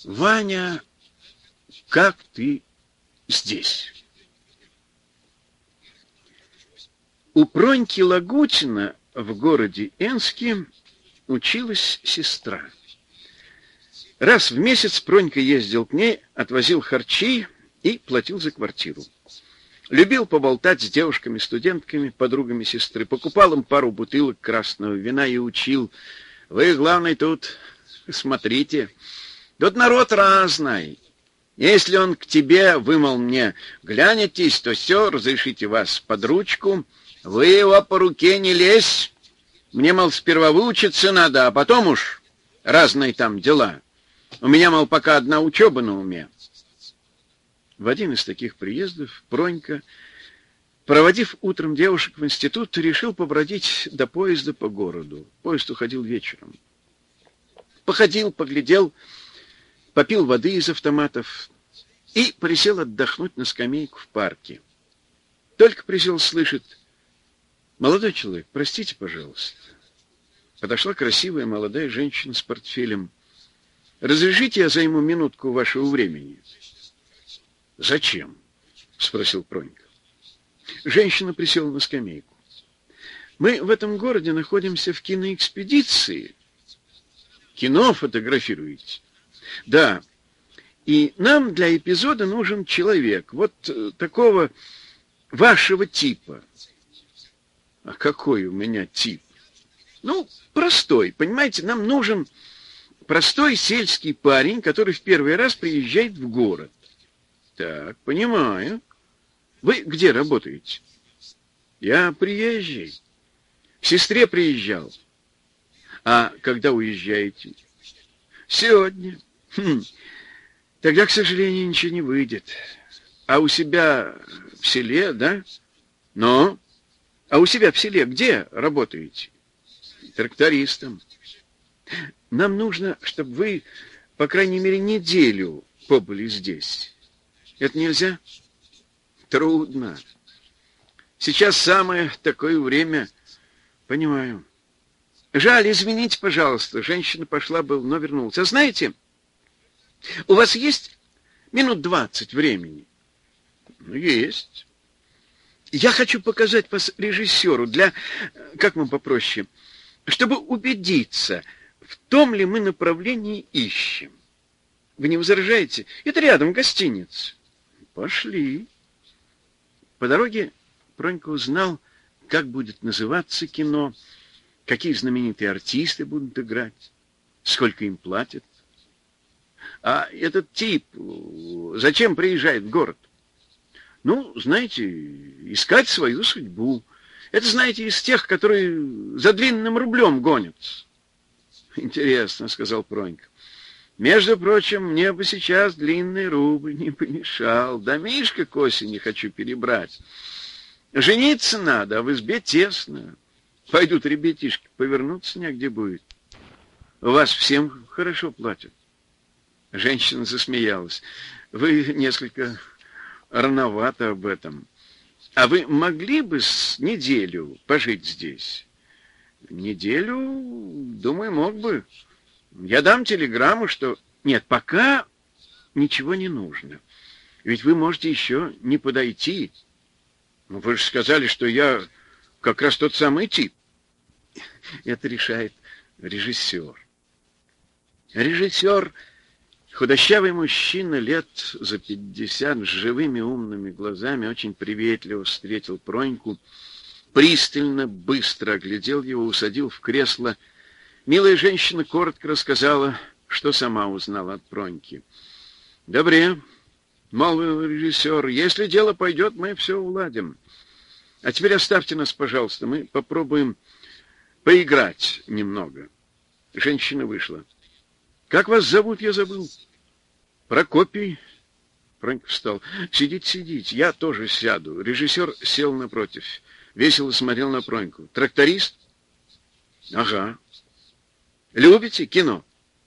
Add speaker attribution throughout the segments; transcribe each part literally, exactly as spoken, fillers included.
Speaker 1: Ваня, как ты здесь? У Проньки Лагутина в городе Энске училась сестра. Раз в месяц Пронька ездил к ней, отвозил харчи и платил за квартиру. Любил поболтать с девушками-студентками, подругами сестры, покупал им пару бутылок красного вина и учил: вы, главное, тут смотрите, тут народ разный. Если он к тебе, вы, мол, мне глянетесь, то все, разрешите вас под ручку, вы его по руке не лезь. Мне, мол, сперва выучиться надо, а потом уж разные там дела. У меня, мол, пока одна учеба на уме. В один из таких приездов Пронька, проводив утром девушек в институт, решил побродить до поезда по городу. Поезд уходил вечером. Походил, поглядел, попил воды из автоматов и присел отдохнуть на скамейку в парке. Только присел, слышит: молодой человек, простите, пожалуйста. Подошла красивая молодая женщина с портфелем. Разрешите, я займу минутку вашего времени? Зачем? Спросил Пронька. Женщина присела на скамейку. Мы в этом городе находимся в киноэкспедиции. Кино фотографируете? Да. И нам для эпизода нужен человек вот такого вашего типа. А какой у меня тип? Ну, простой, понимаете, нам нужен простой сельский парень, который в первый раз приезжает в город. Так, понимаю. Вы где работаете? Я приезжий. К сестре приезжал. А когда уезжаете? Сегодня. Хм. Тогда, к сожалению, ничего не выйдет. А у себя в селе, да? Ну? А у себя в селе где работаете? Трактористом. Нам нужно, чтобы вы, по крайней мере, неделю побыли здесь. Это нельзя? Трудно. Сейчас самое такое время. Понимаю. Жаль, извините, пожалуйста. Женщина пошла был, но вернулась. А знаете, у вас есть минут двадцать времени? Ну, есть. Я хочу показать вас режиссеру для, как вам попроще, чтобы убедиться, в том ли мы направлении ищем. Вы не возражаете? Это рядом гостиница. Пошли. По дороге Пронька узнал, как будет называться кино, какие знаменитые артисты будут играть, сколько им платят. А этот тип зачем приезжает в город? Ну, знаете, искать свою судьбу. Это, знаете, из тех, которые за длинным рублем гонятся. Интересно, сказал Пронька. Между прочим, мне бы сейчас длинный рубль не помешал. Домишко к осени хочу перебрать. Жениться надо, а в избе тесно. Пойдут ребятишки, повернуться негде будет. У вас всем хорошо платят. Женщина засмеялась. Вы несколько рановато об этом. А вы могли бы с неделю пожить здесь? Неделю, думаю, мог бы. Я дам телеграмму, что... Нет, пока ничего не нужно. Ведь вы можете еще не подойти. Ну, вы же сказали, что я как раз тот самый тип. Это решает режиссер. Режиссер, худощавый мужчина лет за пятьдесят, с живыми умными глазами, очень приветливо встретил Проньку, пристально, быстро оглядел его, усадил в кресло. Милая женщина коротко рассказала, что сама узнала от Проньки. «Добре, — молвил режиссер, — если дело пойдет, мы все уладим. А теперь оставьте нас, пожалуйста, мы попробуем поиграть немного». Женщина вышла. «Как вас зовут, я забыл?» «Прокопий». Пронька встал. «Сидите, сидите, я тоже сяду». Режиссер сел напротив. Весело смотрел на Проньку. «Тракторист?» «Ага». «Любите кино?»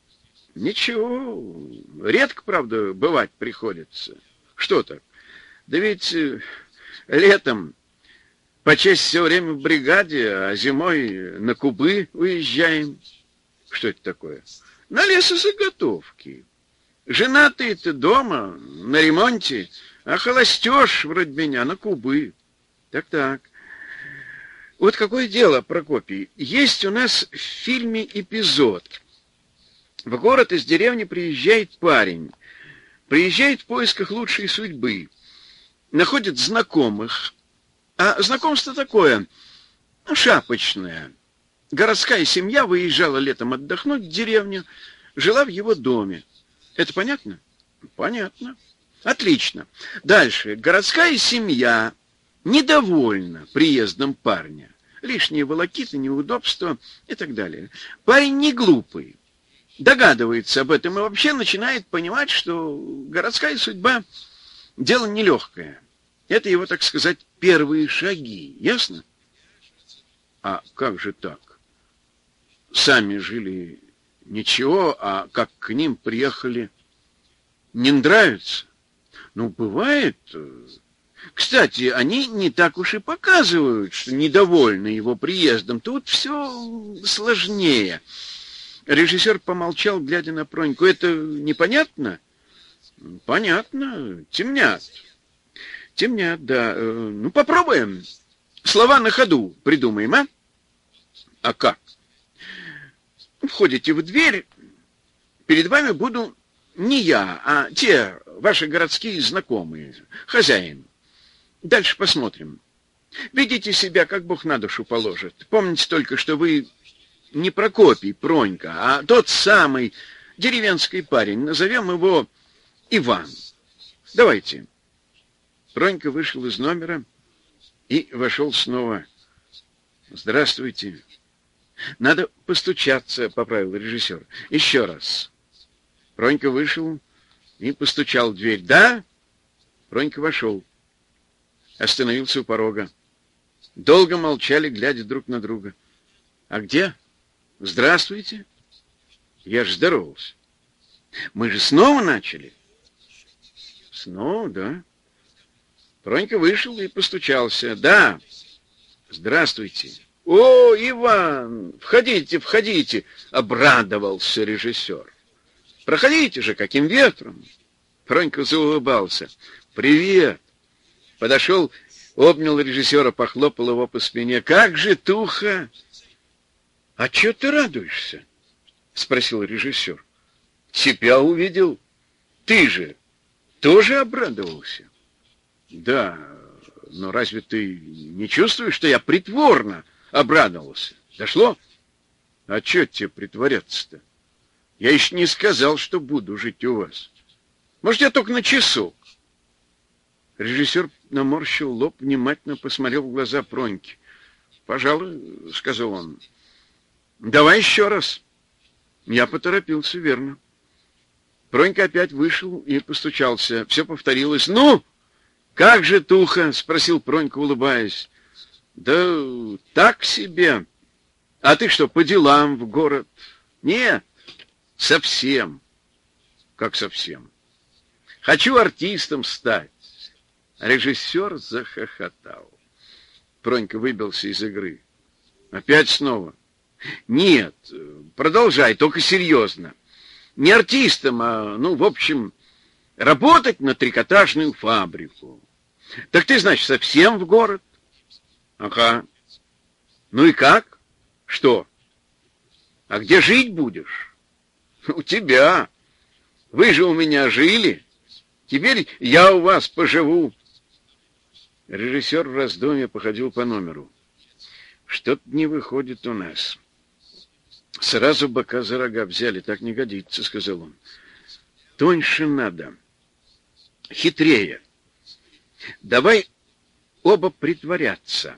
Speaker 1: «Ничего. Редко, правда, бывать приходится». «Что так?» «Да ведь э, летом почаще все время в бригаде, а зимой на Кубы уезжаем». «Что это такое?» «На лесозаготовки. Женатый-то дома, на ремонте, а холостеж вроде меня на кубы. Так-так. Вот какое дело, Прокопий. Есть у нас в фильме эпизод. В город из деревни приезжает парень. Приезжает в поисках лучшей судьбы. Находит знакомых. А знакомство такое, ну, шапочное. Городская семья выезжала летом отдохнуть в деревню, жила в его доме. Это понятно? Понятно. Отлично. Дальше. Городская семья недовольна приездом парня. Лишние волокиты, неудобства и так далее. Парень не глупый. Догадывается об этом и вообще начинает понимать, что городская судьба — дело нелегкое. Это его, так сказать, первые шаги. Ясно? А как же так? Сами жили ничего, а как к ним приехали, не нравится? Ну, бывает. Кстати, они не так уж и показывают, что недовольны его приездом. Тут все сложнее. Режиссер помолчал, глядя на Проньку. Это непонятно? Понятно. Темнят. Темнят, да. Ну, попробуем. Слова на ходу придумаем, а? А как? Входите в дверь, перед вами буду не я, а те ваши городские знакомые, хозяин. Дальше посмотрим. Ведите себя, как Бог на душу положит. Помните только, что вы не Прокопий, Пронька, а тот самый деревенский парень. Назовем его Иван. Давайте. Пронька вышел из номера и вошел снова. Здравствуйте. Надо постучаться, поправил режиссер. Еще раз. Пронька вышел и постучал в дверь. Да? Пронька вошел. Остановился у порога. Долго молчали, глядя друг на друга. А где? Здравствуйте. Я же здоровался. Мы же снова начали. Снова, да. Пронька вышел и постучался. Да. Здравствуйте. О, Иван, входите, входите, обрадовался режиссер. Проходите же, каким ветром. Пронька заулыбался. Привет. Подошел, обнял режиссера, похлопал его по спине. Как же, Туха? А чё ты радуешься? Спросил режиссер. Тебя увидел. Ты же тоже обрадовался? Да, но разве ты не чувствуешь, что я притворно обрадовался? Дошло? А чё тебе притворяться-то? Я еще не сказал, что буду жить у вас. Может, я только на часок. Режиссер наморщил лоб, внимательно посмотрел в глаза Проньки. Пожалуй, сказал он. Давай еще раз. Я поторопился, верно. Пронька опять вышел и постучался. Все повторилось. Ну, как же, Туха? Спросил Пронька, улыбаясь. Да так себе. А ты что, по делам в город? Нет, совсем. Как совсем? Хочу артистом стать. Режиссер захохотал. Пронька выбился из игры. Опять снова. Нет, продолжай, только серьезно. Не артистом, а, ну, в общем, работать на трикотажную фабрику. Так ты, значит, совсем в город? Ага. Ну и как? Что? А где жить будешь? У тебя. Вы же у меня жили. Теперь я у вас поживу. Режиссер в раздумье походил по номеру. Что-то не выходит у нас. Сразу бока за рога взяли. Так не годится, сказал он. Тоньше надо. Хитрее. Давай оба притворяться.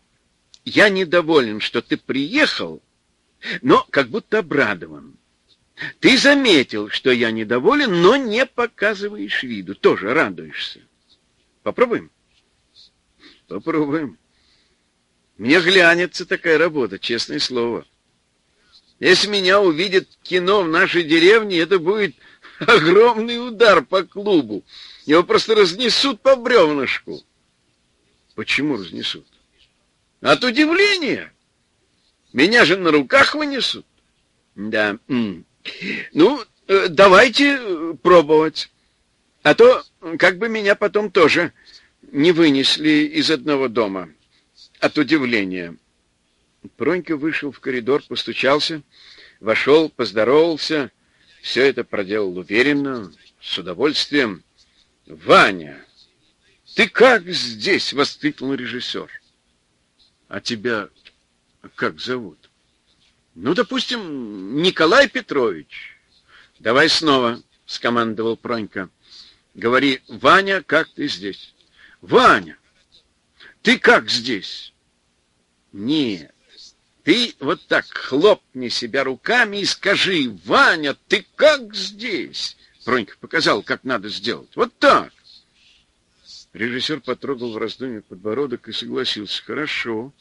Speaker 1: Я недоволен, что ты приехал, но как будто обрадован. Ты заметил, что я недоволен, но не показываешь виду. Тоже радуешься. Попробуем? Попробуем. Мне глянется такая работа, честное слово. Если меня увидят кино в нашей деревне, это будет огромный удар по клубу. Его просто разнесут по бревнышку. Почему разнесут? От удивления. Меня же на руках вынесут. Да. Ну, давайте пробовать. А то как бы меня потом тоже не вынесли из одного дома от удивления. Пронька вышел в коридор, постучался, вошел, поздоровался. Все это проделал уверенно, с удовольствием. «Ваня, ты как здесь?» — воскликнул режиссер. «А тебя как зовут?» «Ну, допустим, Николай Петрович». «Давай снова», — скомандовал Пронька. «Говори, Ваня, как ты здесь?» «Ваня, ты как здесь?» «Нет, ты вот так хлопни себя руками и скажи, Ваня, ты как здесь?» Пронька показал, как надо сделать. «Вот так». Режиссер потрогал в раздумье подбородок и согласился. «Хорошо».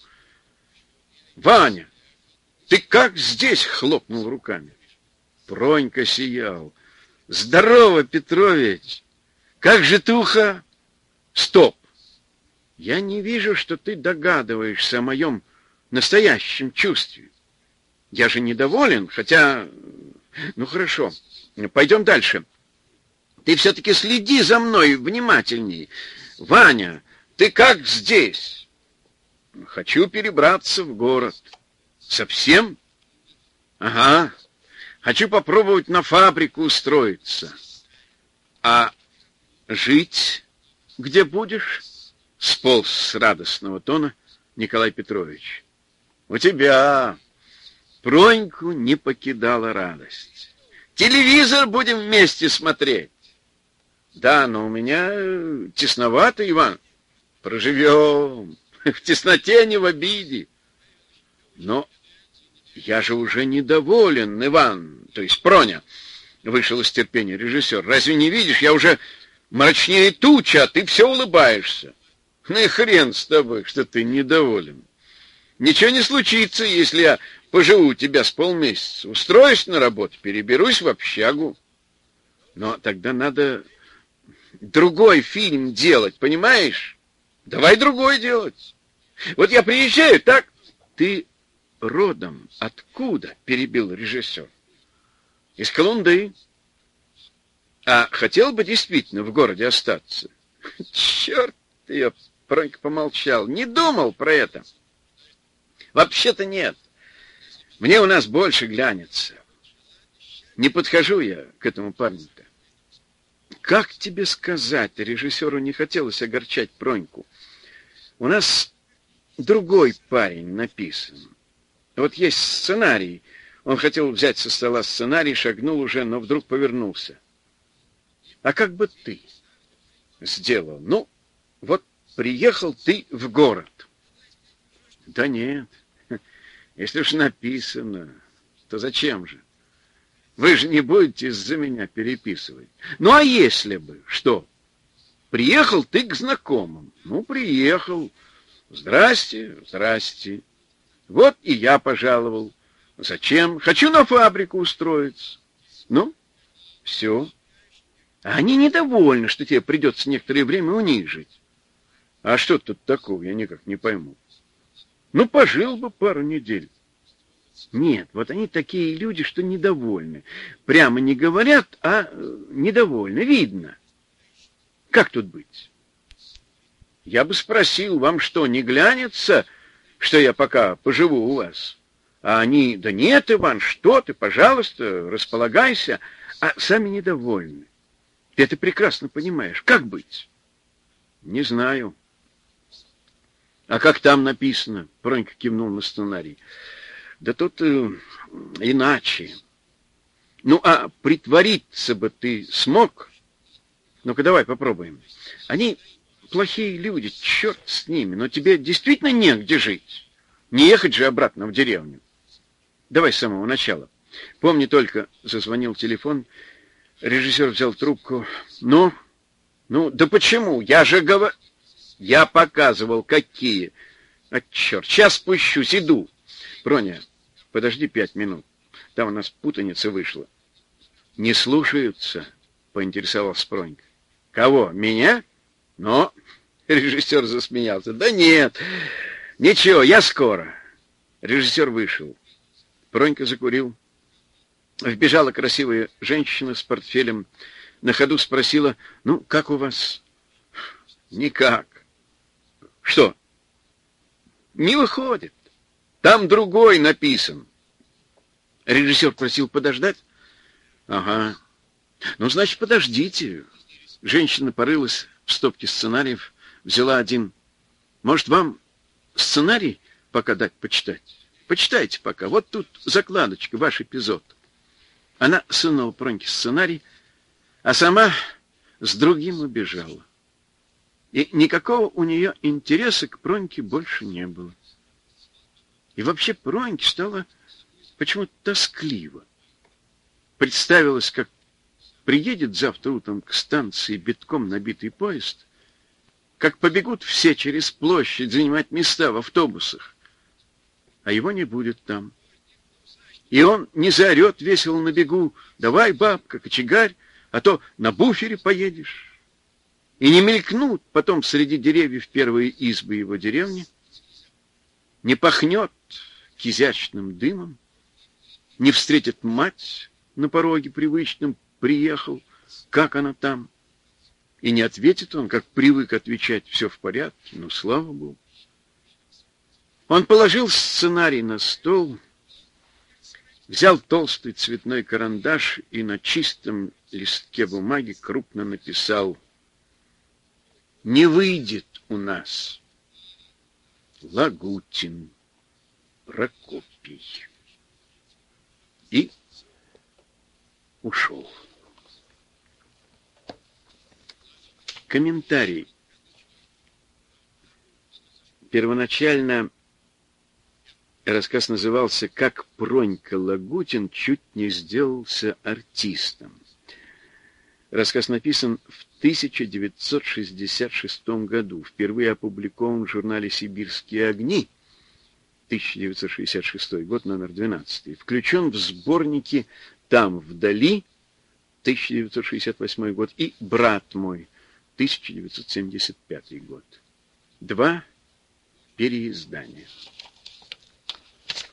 Speaker 1: «Ваня, ты как здесь?» — хлопнул руками. Пронька сиял. «Здорово, Петрович! Как же туха?» «Стоп! Я не вижу, что ты догадываешься о моем настоящем чувстве. Я же недоволен, хотя... Ну, хорошо, пойдем дальше. Ты все-таки следи за мной внимательней. Ваня, ты как здесь?» «Хочу перебраться в город». «Совсем?» «Ага. Хочу попробовать на фабрику устроиться». «А жить где будешь?» Сполз с радостного тона Николай Петрович. «У тебя». Проньку не покидала радость. «Телевизор будем вместе смотреть». «Да, но у меня тесновато, Иван». «Проживем. В тесноте, не в обиде». «Но я же уже недоволен, Иван, то есть Проня», — вышел из терпения режиссер. «Разве не видишь, я уже мрачнее туча, а ты все улыбаешься». «Ну и хрен с тобой, что ты недоволен. Ничего не случится, если я поживу у тебя с полмесяца. Устроюсь на работу, переберусь в общагу. Но тогда надо другой фильм делать, понимаешь? Давай другой делать. Вот я приезжаю, так? Ты родом откуда?» — перебил режиссер. «Из Колунды. А хотел бы действительно в городе остаться?» «Черт ее!» — Пронька помолчал. «Не думал про это. Вообще-то нет. Мне у нас больше глянется. Не подхожу я к этому парню-то». «Как тебе сказать?» — режиссеру не хотелось огорчать Проньку. «У нас другой парень написан. Вот есть сценарий». Он хотел взять со стола сценарий, шагнул уже, но вдруг повернулся. «А как бы ты сделал? Ну, вот приехал ты в город». «Да нет, если уж написано, то зачем же? Вы же не будете из-за меня переписывать. Ну, а если бы, что? Приехал ты к знакомым. Ну, приехал. Здрасте, здрасте. Вот и я пожаловал. Зачем? Хочу на фабрику устроиться. Ну, все. А они недовольны, что тебе придется некоторое время у них жить. А что тут такого, я никак не пойму. Ну, пожил бы пару недель. Нет, вот они такие люди, что недовольны. Прямо не говорят, а недовольны, видно. Как тут быть? Я бы спросил, вам что, не глянется, что я пока поживу у вас? А они, да нет, Иван, что ты, пожалуйста, располагайся, а сами недовольны. Ты это прекрасно понимаешь. Как быть? Не знаю. А как там написано? Пронька кивнул на сценарий. Да тут э, иначе. Ну, а притвориться бы ты смог? Ну-ка, давай попробуем. Они плохие люди, черт с ними, но тебе действительно негде жить. Не ехать же обратно в деревню. Давай с самого начала. Помни только, зазвонил телефон, режиссер взял трубку. Ну, ну, да почему? Я же говорю... Я показывал, какие. А, черт, сейчас спущусь, иду. Проня, подожди пять минут. Там у нас путаница вышла. Не слушаются, поинтересовался Пронька. Кого, меня? Но... Режиссер засмеялся. Да нет, ничего, я скоро. Режиссер вышел. Пронька закурил. Вбежала красивая женщина с портфелем, на ходу спросила: «Ну, как у вас?» «Никак». «Что?» «Не выходит. Там другой написан». Режиссер просил подождать. «Ага. Ну, значит, подождите». Женщина порылась в стопке сценариев, взяла один. «Может, вам сценарий пока дать почитать? Почитайте пока. Вот тут закладочка, ваш эпизод». Она сунула Проньке сценарий, а сама с другим убежала. И никакого у нее интереса к Проньке больше не было. И вообще Проньке стало почему-то тоскливо. Представилось, как приедет завтра утром к станции битком набитый поезд, как побегут все через площадь занимать места в автобусах, а его не будет там. И он не заорет весело на бегу: «Давай, бабка, кочегарь, а то на буфере поедешь». И не мелькнут потом среди деревьев первые избы его деревни, не пахнет кизячным дымом, не встретит мать на пороге привычным: «Приехал, как она там?» И не ответит он, как привык отвечать: «Все в порядке, ну, слава Богу». Он положил сценарий на стол, взял толстый цветной карандаш и на чистом листке бумаги крупно написал: «Не выйдет у нас Лагутин Прокопий». И ушел. Комментарий. Первоначально рассказ назывался «Как Пронька Лагутин чуть не сделался артистом». Рассказ написан в тысяча девятьсот шестьдесят шестом году, впервые опубликован в журнале «Сибирские огни», тысяча девятьсот шестьдесят шестой год, номер двенадцатый, включен в сборники «Там вдали», тысяча девятьсот шестьдесят восьмой год, и «Брат мой», тысяча девятьсот семьдесят пятый год. Два переиздания.